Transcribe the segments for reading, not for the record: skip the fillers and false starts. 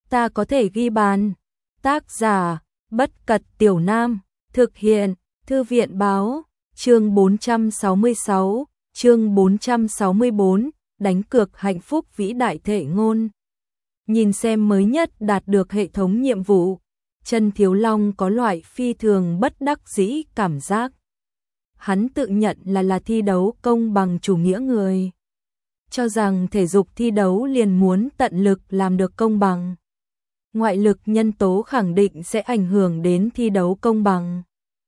ta có thể ghi bàn. Tác giả, Bất Cật Tiểu Nam, thực hiện, Thư viện báo, chương 466, chương 464, đánh cược hạnh phúc vĩ đại thể ngôn. Nhìn xem mới nhất đạt được hệ thống nhiệm vụ, Trần Thiếu Long có loại phi thường bất đắc dĩ cảm giác. Hắn tự nhận là thi đấu công bằng chủ nghĩa người. Cho rằng thể dục thi đấu liền muốn tận lực làm được công bằng. Ngoại lực nhân tố khẳng định sẽ ảnh hưởng đến thi đấu công bằng.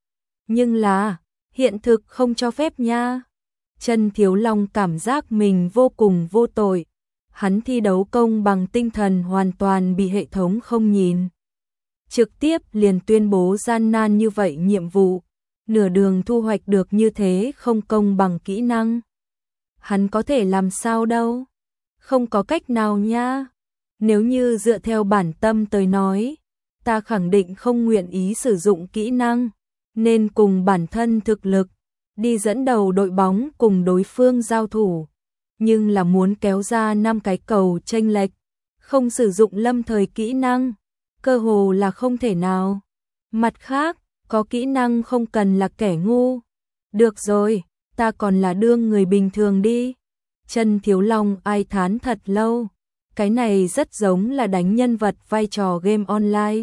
Nhưng là, hiện thực không cho phép nha. Trần Thiếu Long cảm giác mình vô cùng vô tội. Hắn thi đấu công bằng tinh thần hoàn toàn bị hệ thống không nhìn. Trực tiếp liền tuyên bố gian nan như vậy nhiệm vụ. Nửa đường thu hoạch được như thế không công bằng kỹ năng. Hắn có thể làm sao đâu. Không có cách nào nha. Nếu như dựa theo bản tâm tới nói, ta khẳng định không nguyện ý sử dụng kỹ năng, nên cùng bản thân thực lực, đi dẫn đầu đội bóng cùng đối phương giao thủ. Nhưng là muốn kéo ra 5 cái cầu chênh lệch, không sử dụng lâm thời kỹ năng, cơ hồ là không thể nào. Mặt khác, có kỹ năng không cần là kẻ ngu. Được rồi, ta còn là đương người bình thường đi. Trần Thiếu Long ai thán thật lâu. Cái này rất giống là đánh nhân vật vai trò game online.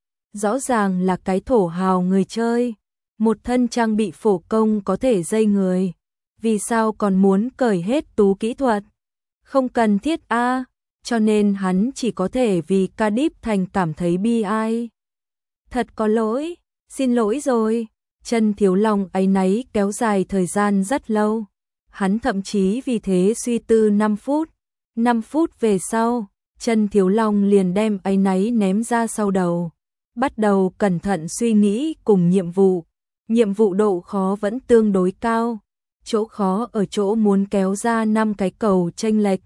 Rõ ràng là cái thổ hào người chơi. Một thân trang bị phổ công có thể dây người. Vì sao còn muốn cởi hết tú kỹ thuật? Không cần thiết a. Cho nên hắn chỉ có thể vì Cardiff Thành cảm thấy bi ai. Thật có lỗi, xin lỗi rồi. Trần Thiếu Long áy náy kéo dài thời gian rất lâu. Hắn thậm chí vì thế suy tư 5 phút. 5 phút về sau, Trần Thiếu Long liền đem áy náy ném ra sau đầu. Bắt đầu cẩn thận suy nghĩ cùng nhiệm vụ. Nhiệm vụ độ khó vẫn tương đối cao. Chỗ khó ở chỗ muốn kéo ra 5 cái cầu chênh lệch.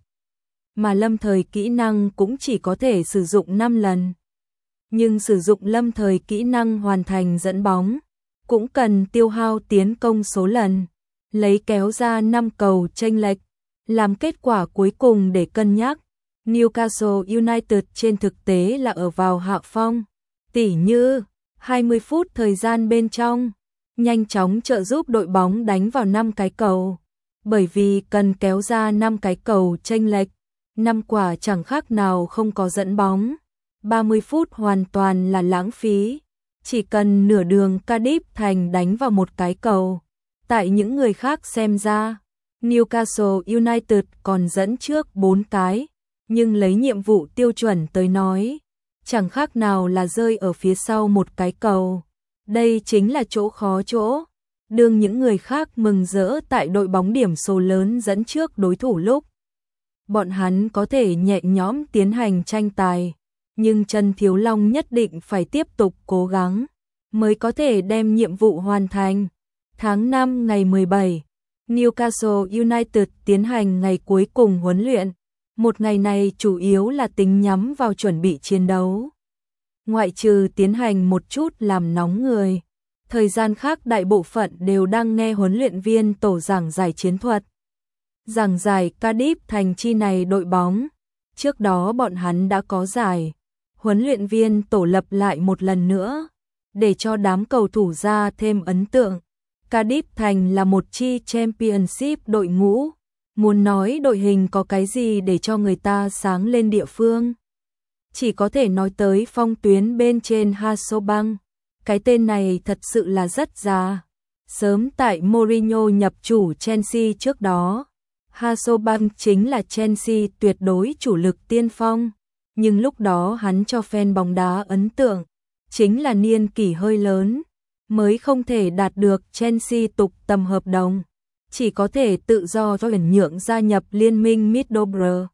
Mà lâm thời kỹ năng cũng chỉ có thể sử dụng 5 lần. Nhưng sử dụng lâm thời kỹ năng hoàn thành dẫn bóng, cũng cần tiêu hao tiến công số lần. Lấy kéo ra 5 cầu chênh lệch, làm kết quả cuối cùng để cân nhắc. Newcastle United trên thực tế là ở vào hạ phong. Tỉ như, 20 phút thời gian bên trong, nhanh chóng trợ giúp đội bóng đánh vào 5 cái cầu. Bởi vì cần kéo ra 5 cái cầu chênh lệch, 5 quả chẳng khác nào không có dẫn bóng. 30 phút hoàn toàn là lãng phí. Chỉ cần nửa đường Cardiff Thành đánh vào một cái cầu. Tại những người khác xem ra, Newcastle United còn dẫn trước 4 cái, nhưng lấy nhiệm vụ tiêu chuẩn tới nói, chẳng khác nào là rơi ở phía sau một cái cầu. Đây chính là chỗ khó chỗ. Đương những người khác mừng rỡ tại đội bóng điểm số lớn dẫn trước đối thủ lúc, bọn hắn có thể nhẹ nhõm tiến hành tranh tài, nhưng Trần Thiếu Long nhất định phải tiếp tục cố gắng, mới có thể đem nhiệm vụ hoàn thành. Tháng 5 ngày 17, Newcastle United tiến hành ngày cuối cùng huấn luyện. Một ngày này chủ yếu là tính nhắm vào chuẩn bị chiến đấu. Ngoại trừ tiến hành một chút làm nóng người, thời gian khác đại bộ phận đều đang nghe huấn luyện viên tổ giảng giải chiến thuật. Giảng giải Cardiff Thành chi này đội bóng. Trước đó bọn hắn đã có giải. Huấn luyện viên tổ lập lại một lần nữa, để cho đám cầu thủ ra thêm ấn tượng. Cardiff Thành là một chi Championship đội ngũ. Muốn nói đội hình có cái gì để cho người ta sáng lên địa phương, chỉ có thể nói tới phong tuyến bên trên Hasobank. Cái tên này thật sự là rất già. Sớm tại Mourinho nhập chủ Chelsea trước đó, Hasobank chính là Chelsea tuyệt đối chủ lực tiên phong. Nhưng lúc đó hắn cho fan bóng đá ấn tượng chính là niên kỷ hơi lớn, mới không thể đạt được Chelsea tục tầm hợp đồng, chỉ có thể tự do chuyển nhượng gia nhập liên minh Middlesbrough.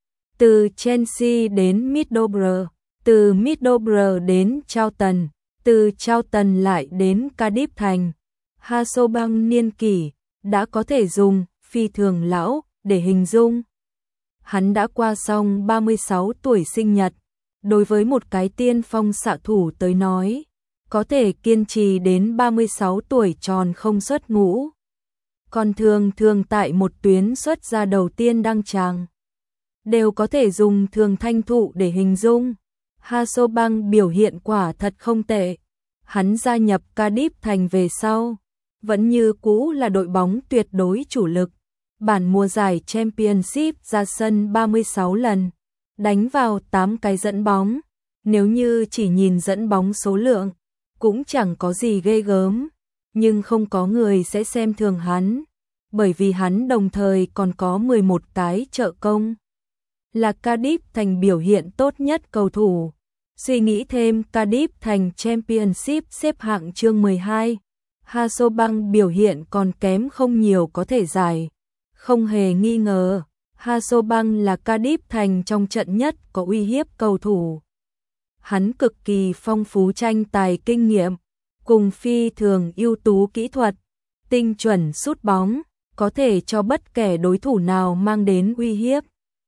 Từ Chelsea đến Middlesbrough, từ Middlesbrough đến Charlton, từ Charlton lại đến Cardiff Thành. Hasobank niên kỷ đã có thể dùng phi thường lão để hình dung. Hắn đã qua xong 36 tuổi sinh nhật. Đối với một cái tiên phong xạ thủ tới nói, có thể kiên trì đến 36 tuổi tròn không xuất ngũ. Còn thường tại một tuyến xuất ra đầu tiên đăng tràng, đều có thể dùng thường thanh thụ để hình dung. Hasobank biểu hiện quả thật không tệ. Hắn gia nhập Cardiff Thành về sau, vẫn như cũ là đội bóng tuyệt đối chủ lực. Bản mùa giải Championship ra sân 36 lần, đánh vào 8 cái dẫn bóng. Nếu như chỉ nhìn dẫn bóng số lượng, cũng chẳng có gì ghê gớm, nhưng không có người sẽ xem thường hắn, bởi vì hắn đồng thời còn có 11 cái trợ công. Là Cardiff Thành biểu hiện tốt nhất cầu thủ. Suy nghĩ thêm, Cardiff Thành Championship xếp hạng chương 12. Hasobank biểu hiện còn kém không nhiều có thể giải. Không hề nghi ngờ, Hasobank là Cardiff Thành trong trận nhất có uy hiếp cầu thủ. Hắn cực kỳ phong phú tranh tài kinh nghiệm, cùng phi thường ưu tú kỹ thuật, tinh chuẩn sút bóng, có thể cho bất kể đối thủ nào mang đến uy hiếp.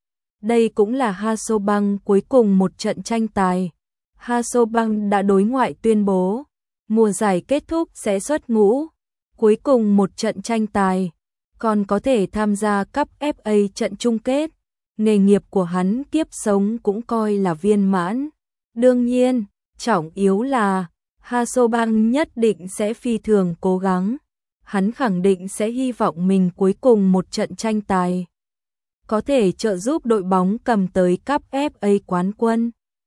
Đây cũng là Hasobank cuối cùng một trận tranh tài. Hasobank đã đối ngoại tuyên bố, mùa giải kết thúc sẽ xuất ngũ, cuối cùng một trận tranh tài, còn có thể tham gia cúp FA trận chung kết. Nghề nghiệp của hắn kiếp sống cũng coi là viên mãn. Đương nhiên, trọng yếu là Hasobank nhất định sẽ phi thường cố gắng. Hắn khẳng định sẽ hy vọng mình cuối cùng một trận tranh tài có thể trợ giúp đội bóng cầm tới cúp FA quán quân.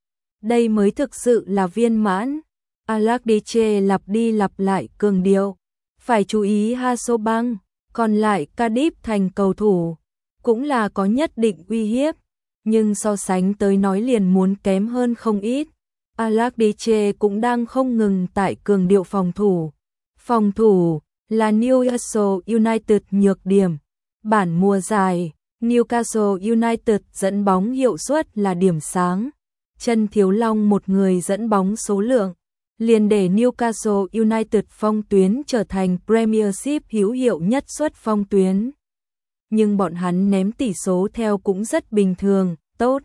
Đây mới thực sự là viên mãn. Allardyce lặp đi lặp lại cường điệu, phải chú ý Hasobank, còn lại Cardiff Thành cầu thủ cũng là có nhất định uy hiếp, nhưng so sánh tới nói liền muốn kém hơn không ít. Allardyce cũng đang không ngừng tại cường điệu phòng thủ. Phòng thủ là Newcastle United nhược điểm. Bản mùa giải, Newcastle United dẫn bóng hiệu suất là điểm sáng. Chân thiếu long một người dẫn bóng số lượng, liền để Newcastle United phong tuyến trở thành Premiership hữu hiệu nhất suất phong tuyến. Nhưng bọn hắn ném tỷ số theo cũng rất bình thường, tốt.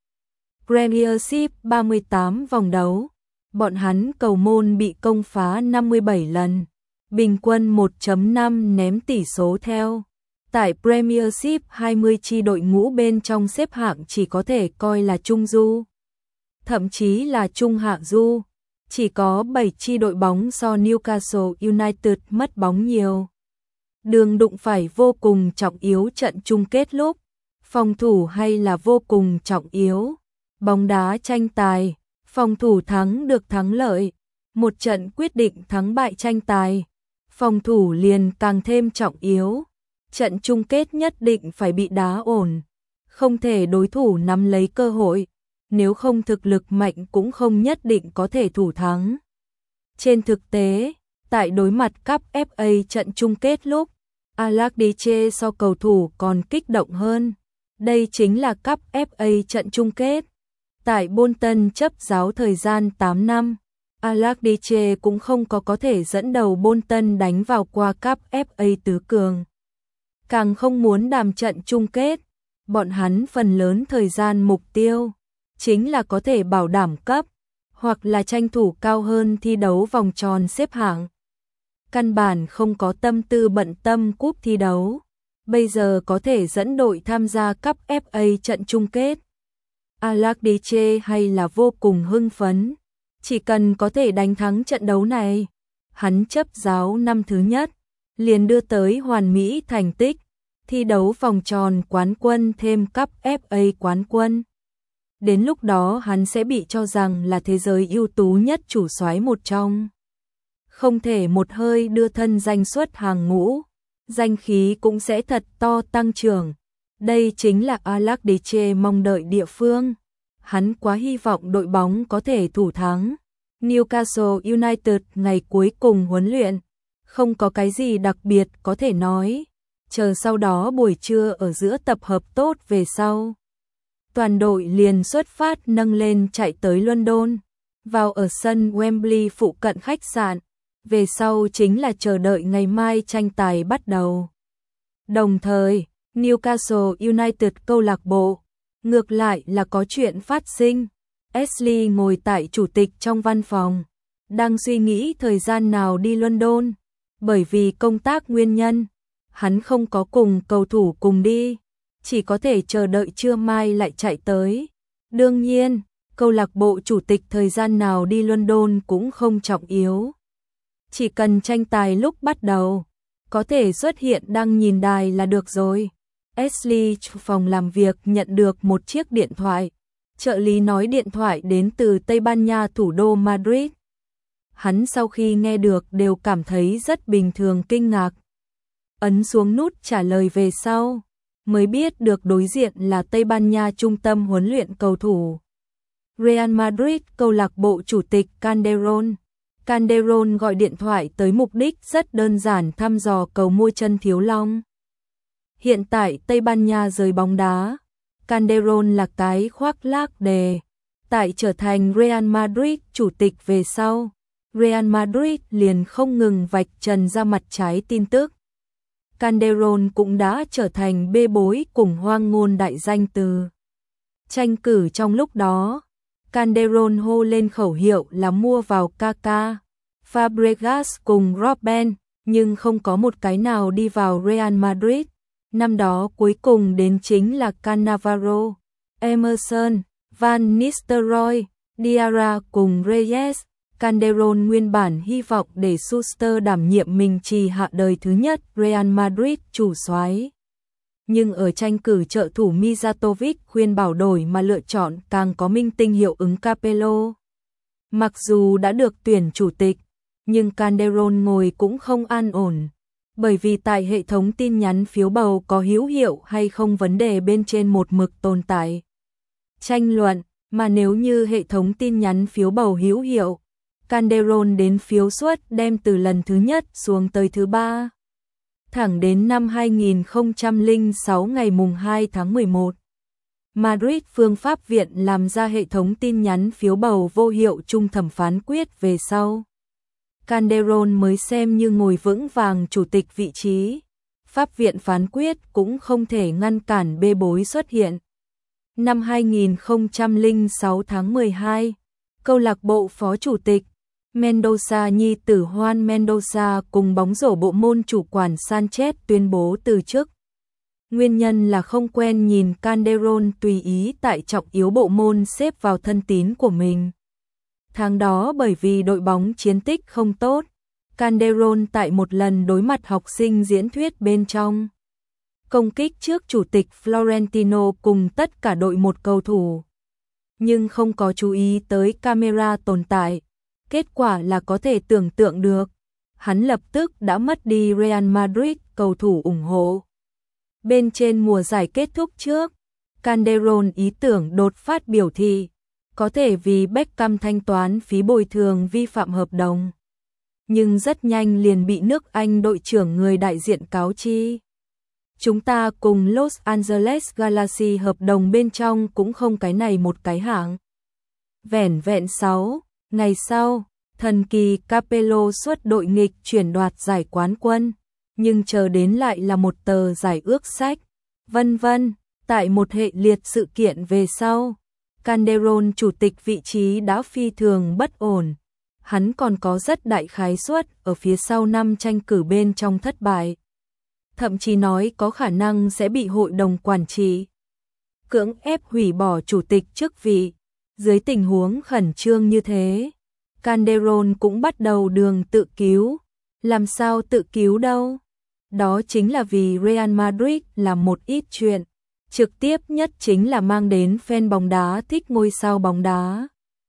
Premiership 38 vòng đấu, bọn hắn cầu môn bị công phá 57 lần, bình quân 1.5 ném tỷ số theo. Tại Premiership 20 chi đội ngũ bên trong xếp hạng chỉ có thể coi là trung du, thậm chí là trung hạ du. Chỉ có 7 chi đội bóng so Newcastle United mất bóng nhiều. Đường đụng phải vô cùng trọng yếu trận chung kết lúc, phòng thủ hay là vô cùng trọng yếu. Bóng đá tranh tài, phòng thủ thắng được thắng lợi. Một trận quyết định thắng bại tranh tài, phòng thủ liền càng thêm trọng yếu. Trận chung kết nhất định phải bị đá ổn, không thể đối thủ nắm lấy cơ hội, nếu không thực lực mạnh cũng không nhất định có thể thủ thắng. Trên thực tế, tại đối mặt cúp FA trận chung kết lúc, Allardyce so cầu thủ còn kích động hơn. Đây chính là cúp FA trận chung kết. Tại Bolton chấp giáo thời gian 8 năm, Allardyce cũng không có thể dẫn đầu Bolton đánh vào qua cúp FA tứ cường. Càng không muốn đàm trận chung kết, bọn hắn phần lớn thời gian mục tiêu chính là có thể bảo đảm cấp, hoặc là tranh thủ cao hơn thi đấu vòng tròn xếp hạng. Căn bản không có tâm tư bận tâm cúp thi đấu. Bây giờ có thể dẫn đội tham gia cúp FA trận chung kết, Allardyce hay là vô cùng hưng phấn. Chỉ cần có thể đánh thắng trận đấu này, hắn chấp giáo năm thứ nhất, liền đưa tới hoàn mỹ thành tích, thi đấu vòng tròn quán quân thêm cúp FA quán quân. Đến lúc đó hắn sẽ bị cho rằng là thế giới ưu tú nhất chủ soái một trong. Không thể một hơi đưa thân danh xuất hàng ngũ, danh khí cũng sẽ thật to tăng trưởng. Đây chính là Allardyce mong đợi địa phương. Hắn quá hy vọng đội bóng có thể thủ thắng. Newcastle United ngày cuối cùng huấn luyện, không có cái gì đặc biệt có thể nói. Chờ sau đó buổi trưa ở giữa tập hợp tốt về sau, toàn đội liền xuất phát nâng lên chạy tới London, vào ở sân Wembley phụ cận khách sạn. Về sau chính là chờ đợi ngày mai tranh tài bắt đầu. Đồng thời, Newcastle United câu lạc bộ, ngược lại là có chuyện phát sinh. Ashley ngồi tại chủ tịch trong văn phòng, đang suy nghĩ thời gian nào đi London. Bởi vì công tác nguyên nhân, hắn không có cùng cầu thủ cùng đi, chỉ có thể chờ đợi trưa mai lại chạy tới. Đương nhiên, câu lạc bộ chủ tịch thời gian nào đi London cũng không trọng yếu. Chỉ cần tranh tài lúc bắt đầu, có thể xuất hiện đăng nhìn đài là được rồi. Ashley phòng làm việc nhận được một chiếc điện thoại. Trợ lý nói điện thoại đến từ Tây Ban Nha thủ đô Madrid. Hắn sau khi nghe được đều cảm thấy rất bình thường kinh ngạc. Ấn xuống nút trả lời về sau, mới biết được đối diện là Tây Ban Nha trung tâm huấn luyện cầu thủ Real Madrid, câu lạc bộ chủ tịch Calderón. Calderón gọi điện thoại tới mục đích rất đơn giản thăm dò cầu mua chân Thiếu Long. Hiện tại Tây Ban Nha rời bóng đá, Calderón là cái khoác lác đề. Tại trở thành Real Madrid chủ tịch về sau, Real Madrid liền không ngừng vạch trần ra mặt trái tin tức. Calderón cũng đã trở thành bê bối cùng hoang ngôn đại danh từ. Tranh cử trong lúc đó, Calderón hô lên khẩu hiệu là mua vào Kaká, Fabregas cùng Robben, nhưng không có một cái nào đi vào Real Madrid. Năm đó cuối cùng đến chính là Cannavaro, Emerson, Van Nistelrooy, Diarra cùng Reyes. Calderón nguyên bản hy vọng để Schuster đảm nhiệm mình trì hạ đời thứ nhất Real Madrid chủ soái. Nhưng ở tranh cử trợ thủ Mijatovic khuyên bảo đổi mà lựa chọn càng có minh tinh hiệu ứng Capello. Mặc dù đã được tuyển chủ tịch, nhưng Calderón ngồi cũng không an ổn. Bởi vì tại hệ thống tin nhắn phiếu bầu có hữu hiệu hay không vấn đề bên trên một mực tồn tại tranh luận, mà nếu như hệ thống tin nhắn phiếu bầu hữu hiệu, Calderón đến phiếu suất đem từ lần thứ nhất xuống tới thứ 3. Thẳng đến năm 2006 ngày mùng 2 tháng 11, Madrid phương pháp viện làm ra hệ thống tin nhắn phiếu bầu vô hiệu trung thẩm phán quyết về sau. Calderón mới xem như ngồi vững vàng chủ tịch vị trí. Pháp viện phán quyết cũng không thể ngăn cản bê bối xuất hiện. Năm 2006 tháng 12, câu lạc bộ phó chủ tịch Mendoza nhi tử Juan Mendoza cùng bóng rổ bộ môn chủ quản Sanchez tuyên bố từ chức. Nguyên nhân là không quen nhìn Calderón tùy ý tại trọng yếu bộ môn xếp vào thân tín của mình. Tháng đó bởi vì đội bóng chiến tích không tốt, Calderón tại một lần đối mặt học sinh diễn thuyết bên trong công kích trước chủ tịch Florentino cùng tất cả đội một cầu thủ. Nhưng không có chú ý tới camera tồn tại. Kết quả là có thể tưởng tượng được, hắn lập tức đã mất đi Real Madrid cầu thủ ủng hộ. Bên trên mùa giải kết thúc trước, Calderón ý tưởng đột phát biểu thị, có thể vì Beckham thanh toán phí bồi thường vi phạm hợp đồng. Nhưng rất nhanh liền bị nước Anh đội trưởng người đại diện cáo chi. Chúng ta cùng Los Angeles Galaxy hợp đồng bên trong cũng không cái này một cái hạng. Vẻn vẹn 6 ngày sau, thần kỳ Capello xuất đội nghịch chuyển đoạt giải quán quân, nhưng chờ đến lại là một tờ giải ước sách, vân vân. Tại một hệ liệt sự kiện về sau, Calderón chủ tịch vị trí đã phi thường bất ổn. Hắn còn có rất đại khái suất ở phía sau năm tranh cử bên trong thất bại. Thậm chí nói có khả năng sẽ bị hội đồng quản trị cưỡng ép hủy bỏ chủ tịch chức vị. Dưới tình huống khẩn trương như thế, Calderón cũng bắt đầu đường tự cứu. Làm sao tự cứu đâu? Đó chính là vì Real Madrid làm một ít chuyện. Trực tiếp nhất chính là mang đến fan bóng đá thích ngôi sao bóng đá.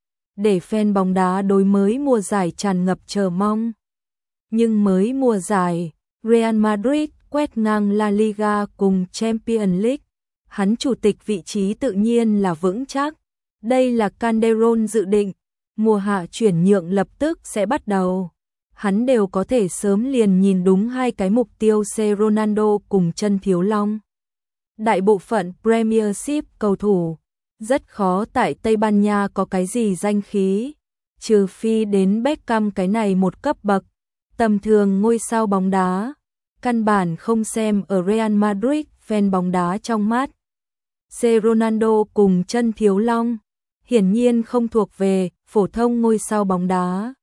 Để fan bóng đá đối mới mùa giải tràn ngập chờ mong. Nhưng mới mùa giải, Real Madrid quét ngang La Liga cùng Champions League. Hắn chủ tịch vị trí tự nhiên là vững chắc. Đây là Calderón dự định, mùa hạ chuyển nhượng lập tức sẽ bắt đầu. Hắn đều có thể sớm liền nhìn đúng hai cái mục tiêu C. Ronaldo cùng chân Thiếu Long. Đại bộ phận Premiership cầu thủ, rất khó tại Tây Ban Nha có cái gì danh khí, trừ phi đến Beckham cái này một cấp bậc. Tầm thường ngôi sao bóng đá, căn bản không xem ở Real Madrid fan bóng đá trong mắt. C. Ronaldo cùng chân Thiếu Long, hiển nhiên không thuộc về phổ thông ngôi sao bóng đá.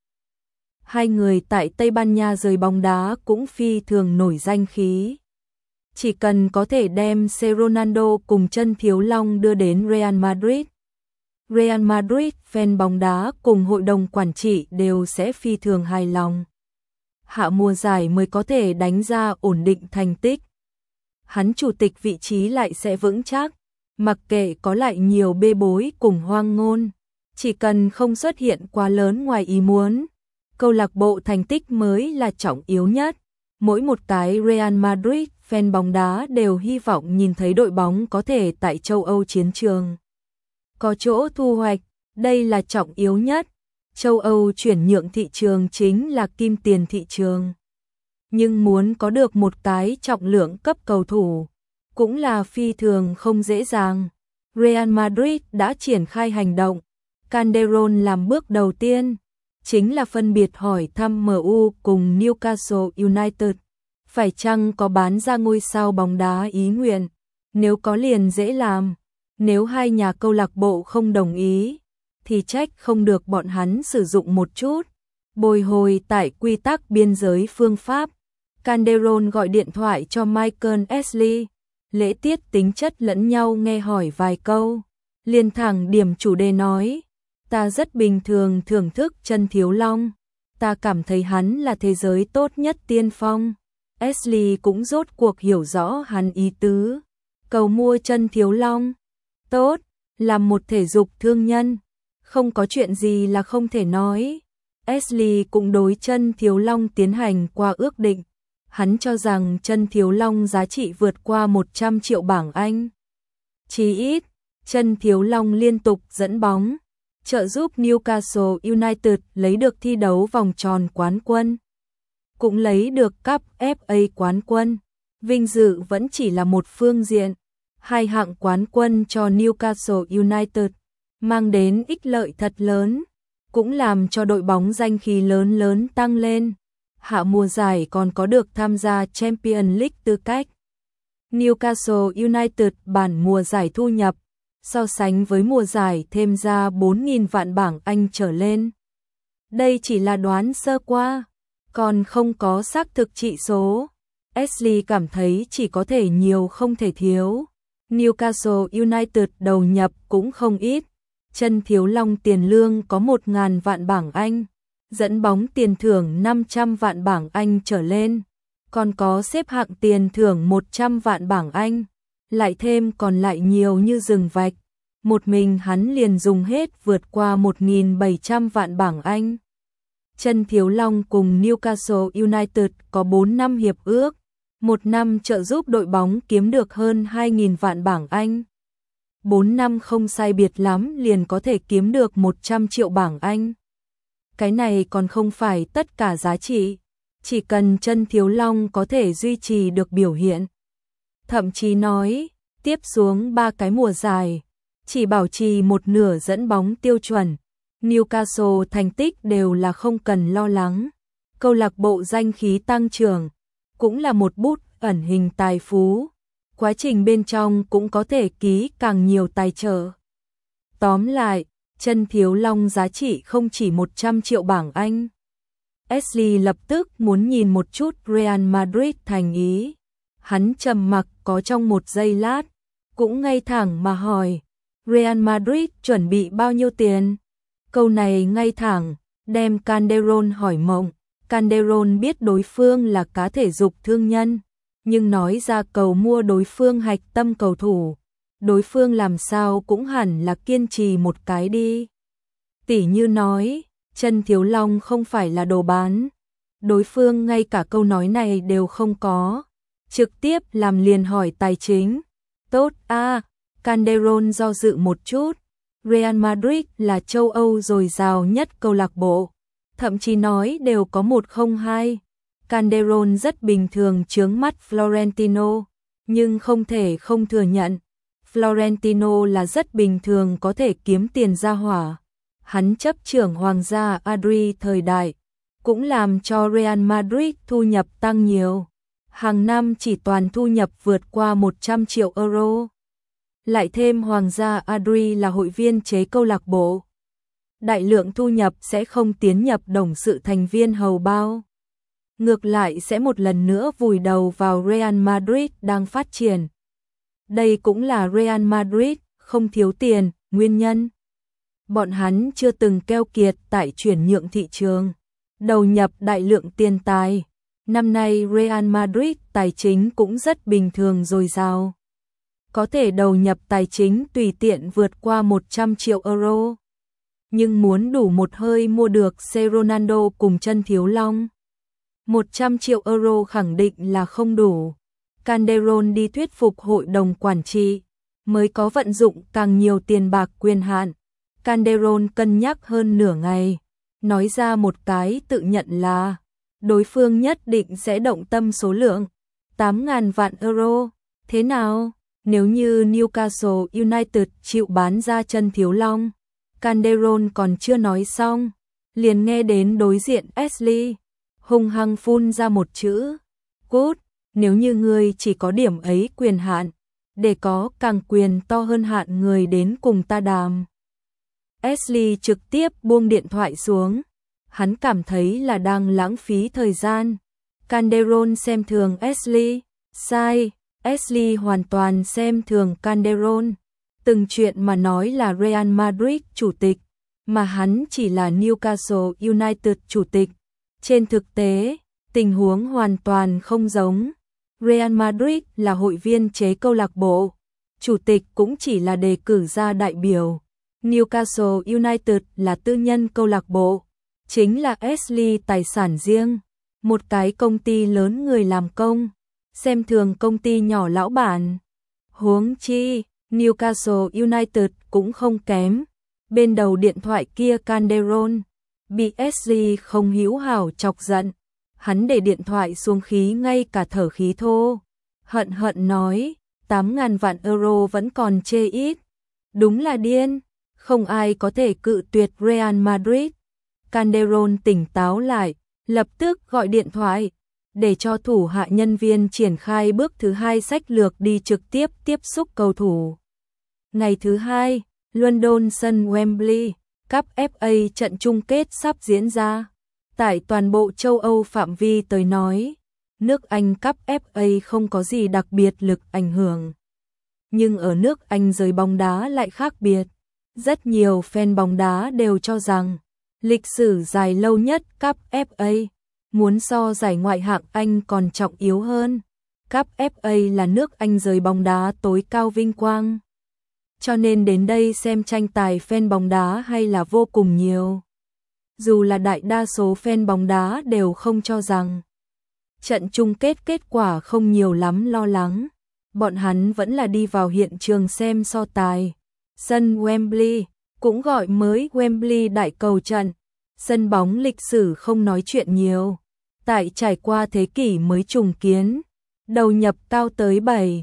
Hai người tại Tây Ban Nha rời bóng đá cũng phi thường nổi danh khí. Chỉ cần có thể đem C. Ronaldo cùng chân Thiếu Long đưa đến Real Madrid, Real Madrid, fan bóng đá cùng hội đồng quản trị đều sẽ phi thường hài lòng. Hạ mùa giải mới có thể đánh ra ổn định thành tích. Hắn chủ tịch vị trí lại sẽ vững chắc, mặc kệ có lại nhiều bê bối cùng hoang ngôn, chỉ cần không xuất hiện quá lớn ngoài ý muốn. Câu lạc bộ thành tích mới là trọng yếu nhất. Mỗi một cái Real Madrid fan bóng đá đều hy vọng nhìn thấy đội bóng có thể tại châu Âu chiến trường có chỗ thu hoạch, đây là trọng yếu nhất. Châu Âu chuyển nhượng thị trường chính là kim tiền thị trường. Nhưng muốn có được một cái trọng lượng cấp cầu thủ cũng là phi thường không dễ dàng. Real Madrid đã triển khai hành động. Calderón làm bước đầu tiên, chính là phân biệt hỏi thăm MU cùng Newcastle United. Phải chăng có bán ra ngôi sao bóng đá ý nguyện? Nếu có liền dễ làm. Nếu hai nhà câu lạc bộ không đồng ý, thì trách không được bọn hắn sử dụng một chút bồi hồi tại quy tắc biên giới phương pháp. Calderón gọi điện thoại cho Michael Ashley, lễ tiết tính chất lẫn nhau nghe hỏi vài câu, liền thẳng điểm chủ đề nói, ta rất bình thường thưởng thức Chân Thiếu Long, ta cảm thấy hắn là thế giới tốt nhất tiên phong. Ashley cũng rốt cuộc hiểu rõ hắn ý tứ, cầu mua Chân Thiếu Long. Tốt, làm một thể dục thương nhân, không có chuyện gì là không thể nói. Ashley cũng đối Chân Thiếu Long tiến hành qua ước định. Hắn cho rằng Chân Thiếu Long giá trị vượt qua 100 triệu bảng Anh. Chí ít, Chân Thiếu Long liên tục dẫn bóng, trợ giúp Newcastle United lấy được thi đấu vòng tròn quán quân, cũng lấy được cúp FA quán quân. Vinh dự vẫn chỉ là một phương diện, hai hạng quán quân cho Newcastle United mang đến ích lợi thật lớn, cũng làm cho đội bóng danh khí lớn tăng lên. Hạ mùa giải còn có được tham gia Champions League tư cách. Newcastle United bản mùa giải thu nhập so sánh với mùa giải thêm ra 4.000 vạn bảng Anh trở lên. Đây chỉ là đoán sơ qua, còn không có xác thực trị số. Ashley cảm thấy chỉ có thể nhiều không thể thiếu. Newcastle United đầu nhập cũng không ít. Chân Thiếu Long tiền lương có 1.000 vạn bảng Anh, dẫn bóng tiền thưởng 500 vạn bảng Anh trở lên, còn có xếp hạng tiền thưởng 100 vạn bảng Anh, lại thêm còn lại nhiều như rừng vạch. Một mình hắn liền dùng hết vượt qua 1.700 vạn bảng Anh. Chân Thiếu Long cùng Newcastle United có 4 năm hiệp ước, một năm trợ giúp đội bóng kiếm được hơn 2.000 vạn bảng Anh. 4 năm không sai biệt lắm liền có thể kiếm được 100 triệu bảng Anh. Cái này còn không phải tất cả giá trị, chỉ cần Chân Thiếu Long có thể duy trì được biểu hiện. Thậm chí nói, tiếp xuống 3 cái mùa dài, chỉ bảo trì một nửa dẫn bóng tiêu chuẩn, Newcastle thành tích đều là không cần lo lắng. Câu lạc bộ danh khí tăng trưởng, cũng là một bút ẩn hình tài phú. Quá trình bên trong cũng có thể ký càng nhiều tài trợ. Tóm lại, Chân Thiếu Long giá trị không chỉ 100 triệu bảng Anh. Ashley lập tức muốn nhìn một chút Real Madrid thành ý. Hắn trầm mặc có trong một giây lát, cũng ngay thẳng mà hỏi, Real Madrid chuẩn bị bao nhiêu tiền? Câu này ngay thẳng, đem Calderón hỏi mộng. Calderón biết đối phương là cá thể dục thương nhân, nhưng nói ra cầu mua đối phương hạch tâm cầu thủ, đối phương làm sao cũng hẳn là kiên trì một cái đi. Tỉ như nói, Chân Thiếu Long không phải là đồ bán, đối phương ngay cả câu nói này đều không có, trực tiếp làm liền hỏi tài chính. Tốt a, Calderón do dự một chút, Real Madrid là châu Âu dồi dào nhất câu lạc bộ, thậm chí nói đều có 102. Calderón rất bình thường chướng mắt Florentino, nhưng không thể không thừa nhận, Florentino là rất bình thường có thể kiếm tiền ra hỏa. Hắn chấp trưởng Hoàng gia Adri thời đại, cũng làm cho Real Madrid thu nhập tăng nhiều. Hàng năm chỉ toàn thu nhập vượt qua 100 triệu euro. Lại thêm Hoàng gia Adri là hội viên chế câu lạc bộ. Đại lượng thu nhập sẽ không tiến nhập đồng sự thành viên hầu bao. Ngược lại sẽ một lần nữa vùi đầu vào Real Madrid đang phát triển. Đây cũng là Real Madrid không thiếu tiền, nguyên nhân. Bọn hắn chưa từng keo kiệt tại chuyển nhượng thị trường, đầu nhập đại lượng tiền tài. Năm nay Real Madrid tài chính cũng rất bình thường dồi dào. Có thể đầu nhập tài chính tùy tiện vượt qua 100 triệu euro. Nhưng muốn đủ một hơi mua được C Ronaldo cùng chân thiếu long, 100 triệu euro khẳng định là không đủ. Calderon đi thuyết phục hội đồng quản trị, mới có vận dụng càng nhiều tiền bạc quyền hạn. Calderon cân nhắc hơn nửa ngày, nói ra một cái tự nhận là đối phương nhất định sẽ động tâm số lượng 8.000 vạn euro. Thế nào, nếu như Newcastle United chịu bán ra chân thiếu long? Calderon còn chưa nói xong, liền nghe đến đối diện Ashley hung hăng phun ra một chữ: "Cút, nếu như ngươi chỉ có điểm ấy quyền hạn, để có càng quyền to hơn hạn người đến cùng ta đàm." Ashley trực tiếp buông điện thoại xuống, hắn cảm thấy là đang lãng phí thời gian. Calderon xem thường Ashley, sai, Ashley hoàn toàn xem thường Calderon. Từng chuyện mà nói là Real Madrid chủ tịch, mà hắn chỉ là Newcastle United chủ tịch. Trên thực tế, tình huống hoàn toàn không giống. Real Madrid là hội viên chế câu lạc bộ, chủ tịch cũng chỉ là đề cử ra đại biểu. Newcastle United là tư nhân câu lạc bộ, chính là Ashley tài sản riêng, một cái công ty lớn người làm công, xem thường công ty nhỏ lão bản. Huống chi, Newcastle United cũng không kém. Bên đầu điện thoại kia Calderon bị Ashley không hữu hảo chọc giận, hắn để điện thoại xuống khí ngay cả thở khí thô. Hận hận nói, 8.000 vạn euro vẫn còn chê ít. Đúng là điên, không ai có thể cự tuyệt Real Madrid. Calderon tỉnh táo lại, lập tức gọi điện thoại, để cho thủ hạ nhân viên triển khai bước thứ hai sách lược đi trực tiếp tiếp xúc cầu thủ. Ngày thứ hai, London sân Wembley, Cup FA trận chung kết sắp diễn ra. Tại toàn bộ châu Âu phạm vi tới nói, nước Anh Cup FA không có gì đặc biệt lực ảnh hưởng. Nhưng ở nước Anh giới bóng đá lại khác biệt. Rất nhiều fan bóng đá đều cho rằng, lịch sử dài lâu nhất Cup FA, muốn so giải ngoại hạng Anh còn trọng yếu hơn. Cup FA là nước Anh giới bóng đá tối cao vinh quang. Cho nên đến đây xem tranh tài fan bóng đá hay là vô cùng nhiều. Dù là đại đa số fan bóng đá đều không cho rằng trận chung kết kết quả không nhiều lắm lo lắng. Bọn hắn vẫn là đi vào hiện trường xem so tài. Sân Wembley, cũng gọi mới Wembley đại cầu trận, sân bóng lịch sử không nói chuyện nhiều. Tại trải qua thế kỷ mới trùng kiến, đầu nhập cao tới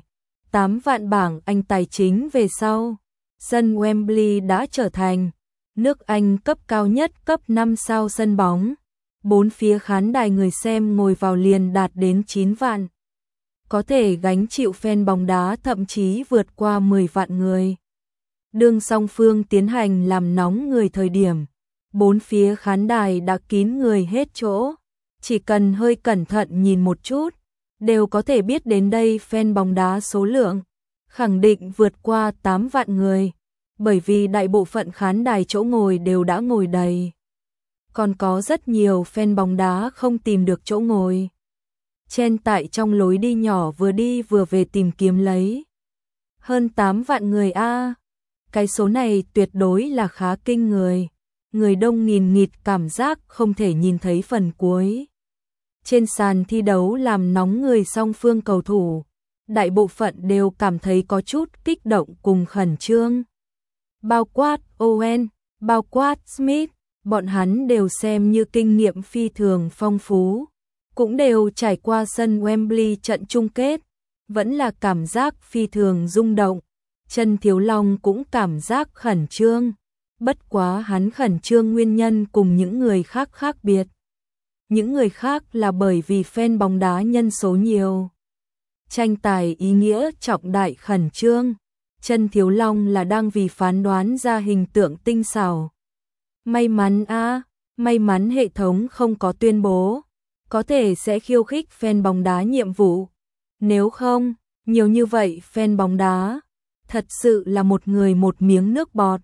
7-8 vạn bảng Anh tài chính về sau, sân Wembley đã trở thành nước Anh cấp cao nhất cấp 5 sao sân bóng. 4 phía khán đài người xem ngồi vào liền đạt đến 9 vạn. Có thể gánh chịu fan bóng đá thậm chí vượt qua 10 vạn người. Đương song phương tiến hành làm nóng người thời điểm, 4 phía khán đài đã kín người hết chỗ. Chỉ cần hơi cẩn thận nhìn một chút, đều có thể biết đến đây fan bóng đá số lượng khẳng định vượt qua 8 vạn người, bởi vì đại bộ phận khán đài chỗ ngồi đều đã ngồi đầy. Còn có rất nhiều fan bóng đá không tìm được chỗ ngồi, chen tại trong lối đi nhỏ vừa đi vừa về tìm kiếm lấy. Hơn 8 vạn người a, cái số này tuyệt đối là khá kinh người. Người đông nghìn nghịt, cảm giác không thể nhìn thấy phần cuối. Trên sàn thi đấu làm nóng người song phương cầu thủ, đại bộ phận đều cảm thấy có chút kích động cùng khẩn trương. Bao quát Owen, bao quát Smith, bọn hắn đều xem như kinh nghiệm phi thường phong phú, cũng đều trải qua sân Wembley trận chung kết, vẫn là cảm giác phi thường rung động. Chân Thiếu Long cũng cảm giác khẩn trương, bất quá hắn khẩn trương nguyên nhân cùng những người khác khác biệt. Những người khác là bởi vì fan bóng đá nhân số nhiều. Tranh tài ý nghĩa trọng đại khẩn trương. Chân Thiếu Long là đang vì phán đoán ra hình tượng tinh xảo. May mắn may mắn hệ thống không có tuyên bố có thể sẽ khiêu khích fan bóng đá nhiệm vụ. Nếu không, nhiều như vậy fan bóng đá, thật sự là một người một miếng nước bọt.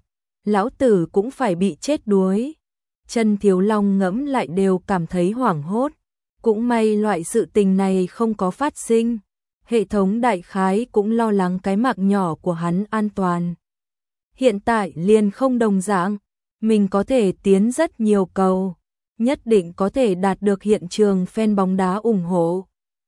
lão tử cũng phải bị chết đuối. Chân Thiếu Long ngẫm lại đều cảm thấy hoảng hốt, cũng may loại sự tình này không có phát sinh. Hệ thống đại khái cũng lo lắng cái mạng nhỏ của hắn an toàn. Hiện tại liền không đồng dạng, mình có thể tiến rất nhiều cầu, nhất định có thể đạt được hiện trường fan bóng đá ủng hộ.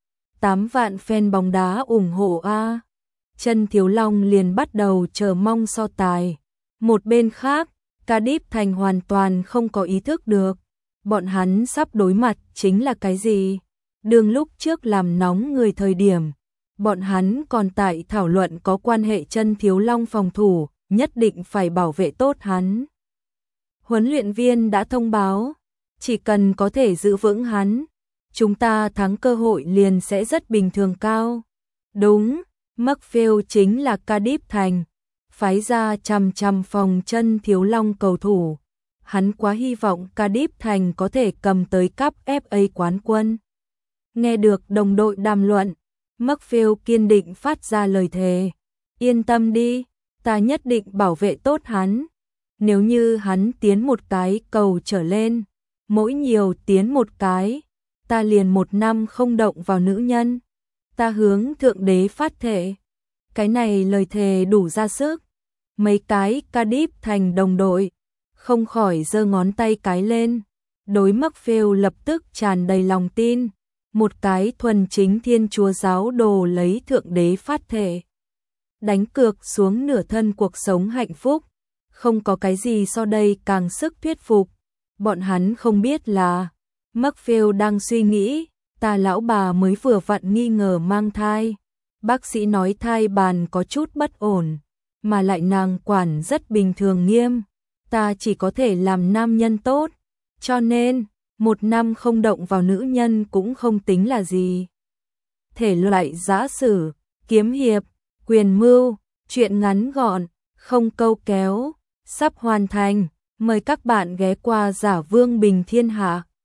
8 vạn fan bóng đá ủng hộ a. Chân Thiếu Long liền bắt đầu chờ mong so tài. Một bên khác, Cardiff Thành hoàn toàn không có ý thức được, bọn hắn sắp đối mặt chính là cái gì. Đường lúc trước làm nóng người thời điểm, bọn hắn còn tại thảo luận có quan hệ Chân Thiếu Long phòng thủ, nhất định phải bảo vệ tốt hắn. Huấn luyện viên đã thông báo, chỉ cần có thể giữ vững hắn, chúng ta thắng cơ hội liền sẽ rất bình thường cao. Đúng, Murfield chính là Cardiff Thành, phái ra trăm phòng Chân Thiếu Long cầu thủ. Hắn quá hy vọng Cardiff Thành có thể cầm tới cúp FA quán quân. Nghe được đồng đội đàm luận, Murfield kiên định phát ra lời thề. Yên tâm đi, ta nhất định bảo vệ tốt hắn. Nếu như hắn tiến một cái cầu trở lên, mỗi nhiều tiến một cái, ta liền 1 năm không động vào nữ nhân. Ta hướng Thượng Đế phát thệ. Cái này lời thề đủ ra sức. Mấy cái Cardiff Thành đồng đội không khỏi giơ ngón tay cái lên. Đối Murfield lập tức tràn đầy lòng tin. Một cái thuần chính Thiên Chúa giáo đồ lấy Thượng Đế phát thệ. Đánh cược xuống nửa thân cuộc sống hạnh phúc. Không có cái gì so đây càng sức thuyết phục. Bọn hắn không biết là Murfield đang suy nghĩ, ta lão bà mới vừa vặn nghi ngờ mang thai. Bác sĩ nói thai bàn có chút bất ổn, mà lại nàng quản rất bình thường nghiêm. Ta chỉ có thể làm nam nhân tốt, cho nên 1 năm không động vào nữ nhân cũng không tính là gì. Thể loại giã sử, kiếm hiệp, quyền mưu, truyện ngắn gọn, không câu kéo, sắp hoàn thành. Mời các bạn ghé qua Giả Vương Bình Thiên Hạ.